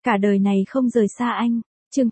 Cả đời này không rời xa anh. Chương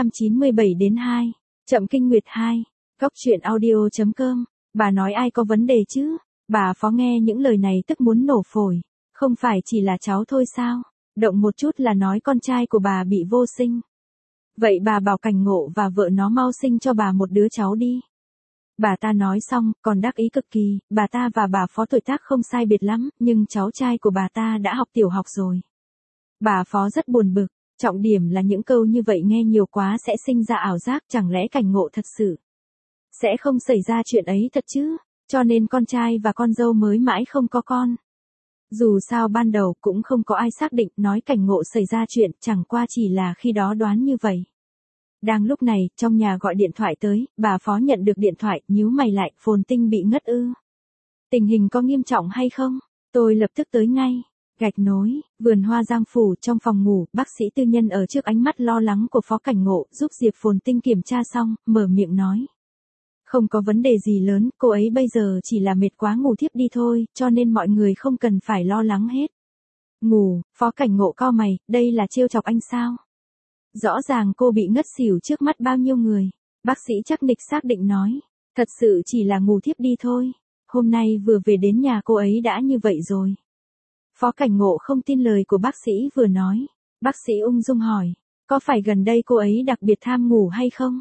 897-2. Chậm kinh nguyệt 2. Góc truyện audio.com. Bà nói ai có vấn đề chứ? Bà Phó nghe những lời này tức muốn nổ phổi. Không phải chỉ là cháu thôi sao? Động một chút là nói con trai của bà bị vô sinh. Vậy bà bảo Cảnh Ngộ và vợ nó mau sinh cho bà một đứa cháu đi. Bà ta nói xong, còn đắc ý cực kỳ, bà ta và bà Phó tuổi tác không sai biệt lắm, nhưng cháu trai của bà ta đã học tiểu học rồi. Bà Phó rất buồn bực, trọng điểm là những câu như vậy nghe nhiều quá sẽ sinh ra ảo giác, chẳng lẽ Cảnh Ngộ thật sự sẽ không xảy ra chuyện ấy thật chứ, cho nên con trai và con dâu mới mãi không có con. Dù sao ban đầu cũng không có ai xác định nói Cảnh Ngộ xảy ra chuyện, chẳng qua chỉ là khi đó đoán như vậy. Đang lúc này, trong nhà gọi điện thoại tới, bà Phó nhận được điện thoại, nhíu mày lại, Phồn Tinh bị ngất ư? Tình hình có nghiêm trọng hay không? Tôi lập tức tới ngay. Gạch nối, vườn hoa Giang Phủ, trong phòng ngủ, bác sĩ tư nhân ở trước ánh mắt lo lắng của Phó Cảnh Ngộ, giúp Diệp Phồn Tinh kiểm tra xong, mở miệng nói. Không có vấn đề gì lớn, cô ấy bây giờ chỉ là mệt quá ngủ thiếp đi thôi, cho nên mọi người không cần phải lo lắng hết. Ngủ, Phó Cảnh Ngộ cau mày, đây là trêu chọc anh sao? Rõ ràng cô bị ngất xỉu trước mắt bao nhiêu người. Bác sĩ chắc nịch xác định nói. Thật sự chỉ là ngủ thiếp đi thôi. Hôm nay vừa về đến nhà cô ấy đã như vậy rồi. Phó Cảnh Ngộ không tin lời của bác sĩ vừa nói. Bác sĩ ung dung hỏi. Có phải gần đây cô ấy đặc biệt tham ngủ hay không?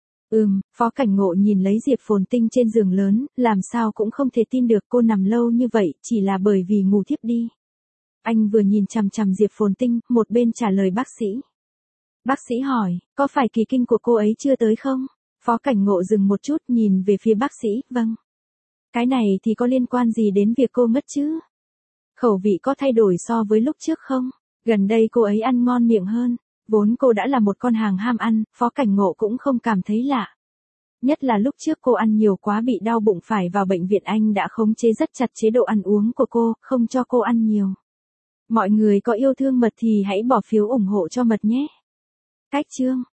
Phó Cảnh Ngộ nhìn lấy Diệp Phồn Tinh trên giường lớn, làm sao cũng không thể tin được cô nằm lâu như vậy, chỉ là bởi vì ngủ thiếp đi. Anh vừa nhìn chằm chằm Diệp Phồn Tinh, một bên trả lời bác sĩ. Bác sĩ hỏi, có phải kỳ kinh của cô ấy chưa tới không? Phó Cảnh Ngộ dừng một chút nhìn về phía bác sĩ, vâng. Cái này thì có liên quan gì đến việc cô ngất chứ? Khẩu vị có thay đổi so với lúc trước không? Gần đây cô ấy ăn ngon miệng hơn. Vốn cô đã là một con hàng ham ăn, Phó Cảnh Ngộ cũng không cảm thấy lạ. Nhất là lúc trước cô ăn nhiều quá bị đau bụng phải vào bệnh viện, anh đã khống chế rất chặt chế độ ăn uống của cô, không cho cô ăn nhiều. Mọi người có yêu thương mật thì hãy bỏ phiếu ủng hộ cho mật nhé. Cách chương